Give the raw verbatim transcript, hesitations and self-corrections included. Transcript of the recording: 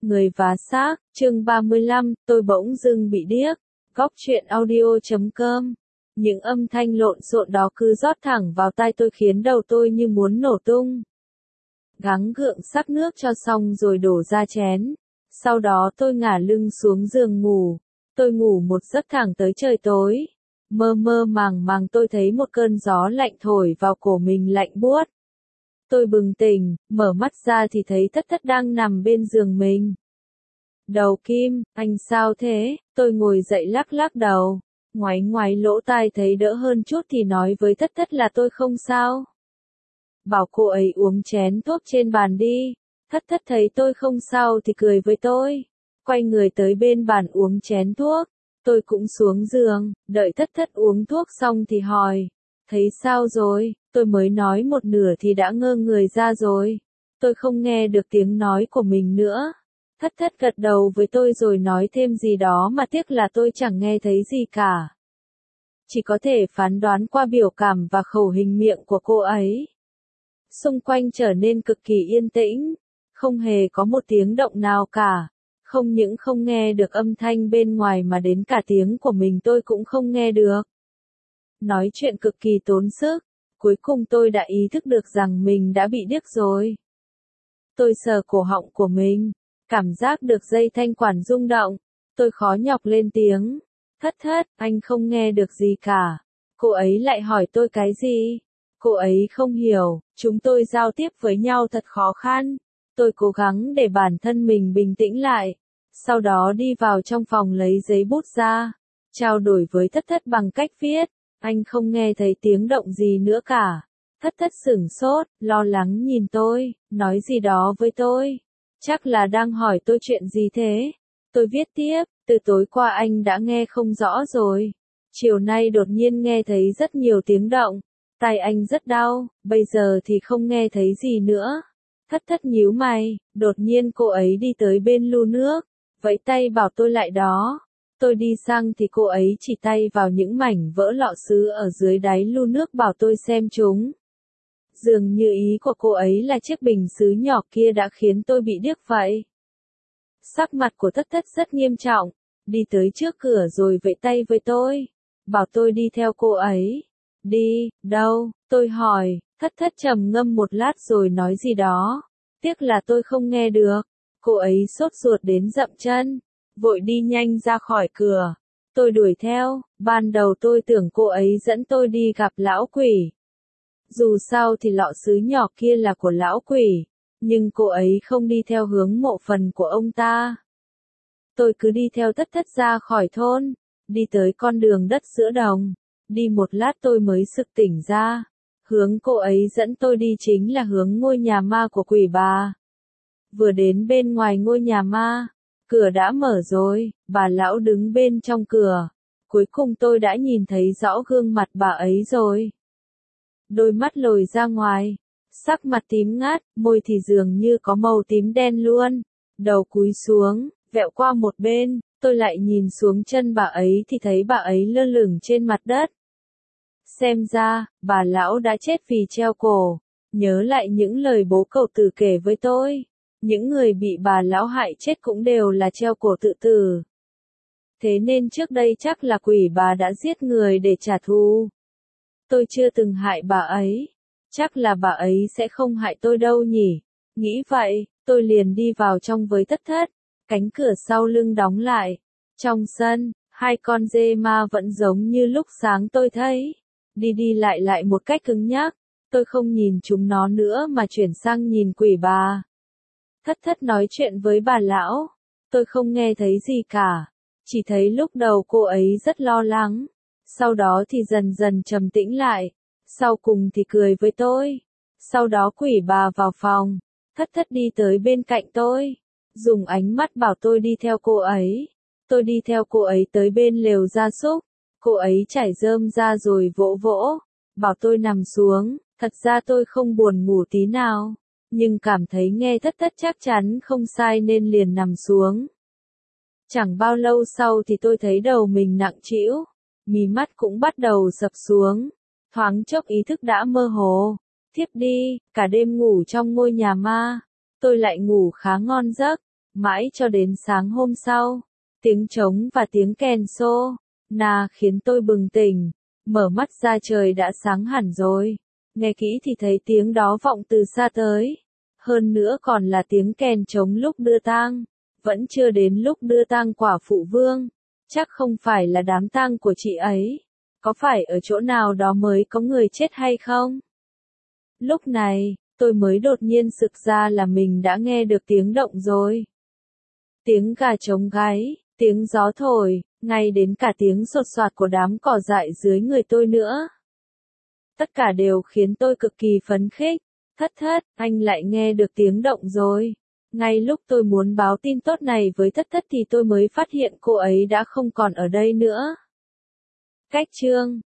Người và xác, chương ba mươi lăm, tôi bỗng dưng bị điếc. Góc truyện audio chấm com. Những âm thanh lộn xộn đó cứ rót thẳng vào tai tôi khiến đầu tôi như muốn nổ tung. Gắng gượng sắc nước cho xong rồi đổ ra chén. Sau đó tôi ngả lưng xuống giường ngủ. Tôi ngủ một giấc thẳng tới trời tối. Mơ mơ màng màng tôi thấy một cơn gió lạnh thổi vào cổ mình lạnh buốt. Tôi bừng tỉnh, mở mắt ra thì thấy Thất Thất đang nằm bên giường mình. Đầu Kim, anh sao thế? Tôi ngồi dậy lắc lắc đầu, ngoáy ngoáy lỗ tai thấy đỡ hơn chút thì nói với Thất Thất là tôi không sao. Bảo cô ấy uống chén thuốc trên bàn đi. Thất Thất thấy tôi không sao thì cười với tôi, quay người tới bên bàn uống chén thuốc. Tôi cũng xuống giường, đợi Thất Thất uống thuốc xong thì hỏi, thấy sao rồi? Tôi mới nói một nửa thì đã ngơ người ra rồi. Tôi không nghe được tiếng nói của mình nữa. Thất Thất gật đầu với tôi rồi nói thêm gì đó mà tiếc là tôi chẳng nghe thấy gì cả. Chỉ có thể phán đoán qua biểu cảm và khẩu hình miệng của cô ấy. Xung quanh trở nên cực kỳ yên tĩnh, không hề có một tiếng động nào cả. Không những không nghe được âm thanh bên ngoài mà đến cả tiếng của mình tôi cũng không nghe được. Nói chuyện cực kỳ tốn sức, cuối cùng tôi đã ý thức được rằng mình đã bị điếc rồi. Tôi sờ cổ họng của mình, cảm giác được dây thanh quản rung động, tôi khó nhọc lên tiếng. Thất Thất, anh không nghe được gì cả. Cô ấy lại hỏi tôi cái gì? Cô ấy không hiểu, chúng tôi giao tiếp với nhau thật khó khăn. Tôi cố gắng để bản thân mình bình tĩnh lại, sau đó đi vào trong phòng lấy giấy bút ra, trao đổi với Thất Thất bằng cách viết. Anh không nghe thấy tiếng động gì nữa cả. Thất Thất sửng sốt, lo lắng nhìn tôi, nói gì đó với tôi. Chắc là đang hỏi tôi chuyện gì thế? Tôi viết tiếp, từ tối qua anh đã nghe không rõ rồi. Chiều nay đột nhiên nghe thấy rất nhiều tiếng động. Tai anh rất đau, bây giờ thì không nghe thấy gì nữa. Thất Thất nhíu mày, đột nhiên cô ấy đi tới bên lu nước, vẫy tay bảo tôi lại đó. Tôi đi sang thì cô ấy chỉ tay vào những mảnh vỡ lọ sứ ở dưới đáy lu nước bảo tôi xem chúng. Dường như ý của cô ấy là chiếc bình sứ nhỏ kia đã khiến tôi bị điếc vậy. Sắc mặt của Thất Thất rất nghiêm trọng, đi tới trước cửa rồi vẫy tay với tôi, bảo tôi đi theo cô ấy. Đi, đâu? Tôi hỏi. Thất Thất trầm ngâm một lát rồi nói gì đó. Tiếc là tôi không nghe được. Cô ấy sốt ruột đến dậm chân, vội đi nhanh ra khỏi cửa. Tôi đuổi theo, ban đầu tôi tưởng cô ấy dẫn tôi đi gặp lão quỷ. Dù sao thì lọ sứ nhỏ kia là của lão quỷ, nhưng cô ấy không đi theo hướng mộ phần của ông ta. Tôi cứ đi theo Thất Thất ra khỏi thôn, đi tới con đường đất giữa đồng. Đi một lát tôi mới sực tỉnh ra. Hướng cô ấy dẫn tôi đi chính là hướng ngôi nhà ma của quỷ bà. Vừa đến bên ngoài ngôi nhà ma, cửa đã mở rồi, bà lão đứng bên trong cửa. Cuối cùng tôi đã nhìn thấy rõ gương mặt bà ấy rồi. Đôi mắt lồi ra ngoài, sắc mặt tím ngắt, môi thì dường như có màu tím đen luôn. Đầu cúi xuống, vẹo qua một bên, tôi lại nhìn xuống chân bà ấy thì thấy bà ấy lơ lửng trên mặt đất. Xem ra, bà lão đã chết vì treo cổ. Nhớ lại những lời bố cậu Tử kể với tôi. Những người bị bà lão hại chết cũng đều là treo cổ tự tử. Thế nên trước đây chắc là quỷ bà đã giết người để trả thù. Tôi chưa từng hại bà ấy. Chắc là bà ấy sẽ không hại tôi đâu nhỉ. Nghĩ vậy, tôi liền đi vào trong với Thất Thất. Cánh cửa sau lưng đóng lại. Trong sân, hai con dê ma vẫn giống như lúc sáng tôi thấy. Đi đi lại lại một cách cứng nhắc. Tôi không nhìn chúng nó nữa mà chuyển sang nhìn quỷ bà. Thất Thất nói chuyện với bà lão. Tôi không nghe thấy gì cả. Chỉ thấy lúc đầu cô ấy rất lo lắng. Sau đó thì dần dần trầm tĩnh lại. Sau cùng thì cười với tôi. Sau đó quỷ bà vào phòng. Thất Thất đi tới bên cạnh tôi. Dùng ánh mắt bảo tôi đi theo cô ấy. Tôi đi theo cô ấy tới bên lều gia súc. Cô ấy trải rơm ra rồi vỗ vỗ. Bảo tôi nằm xuống. Thật ra tôi không buồn ngủ tí nào. Nhưng cảm thấy nghe Thất Thất chắc chắn không sai nên liền nằm xuống. Chẳng bao lâu sau thì tôi thấy đầu mình nặng trĩu. Mí mắt cũng bắt đầu sập xuống. Thoáng chốc ý thức đã mơ hồ. Thiếp đi, cả đêm ngủ trong ngôi nhà ma. Tôi lại ngủ khá ngon giấc. Mãi cho đến sáng hôm sau, tiếng trống và tiếng kèn xô na khiến tôi bừng tỉnh, mở mắt ra trời đã sáng hẳn rồi. Nghe kỹ thì thấy tiếng đó vọng từ xa tới. Hơn nữa còn là tiếng kèn trống lúc đưa tang. Vẫn chưa đến lúc đưa tang quả phụ vương. Chắc không phải là đám tang của chị ấy. Có phải ở chỗ nào đó mới có người chết hay không? Lúc này, tôi mới đột nhiên sực ra là mình đã nghe được tiếng động rồi. Tiếng gà trống gáy, tiếng gió thổi, ngay đến cả tiếng sột soạt của đám cỏ dại dưới người tôi nữa. Tất cả đều khiến tôi cực kỳ phấn khích. Thất thất, anh lại nghe được tiếng động rồi. Ngay lúc tôi muốn báo tin tốt này với thất thất thì tôi mới phát hiện cô ấy đã không còn ở đây nữa. Cách chương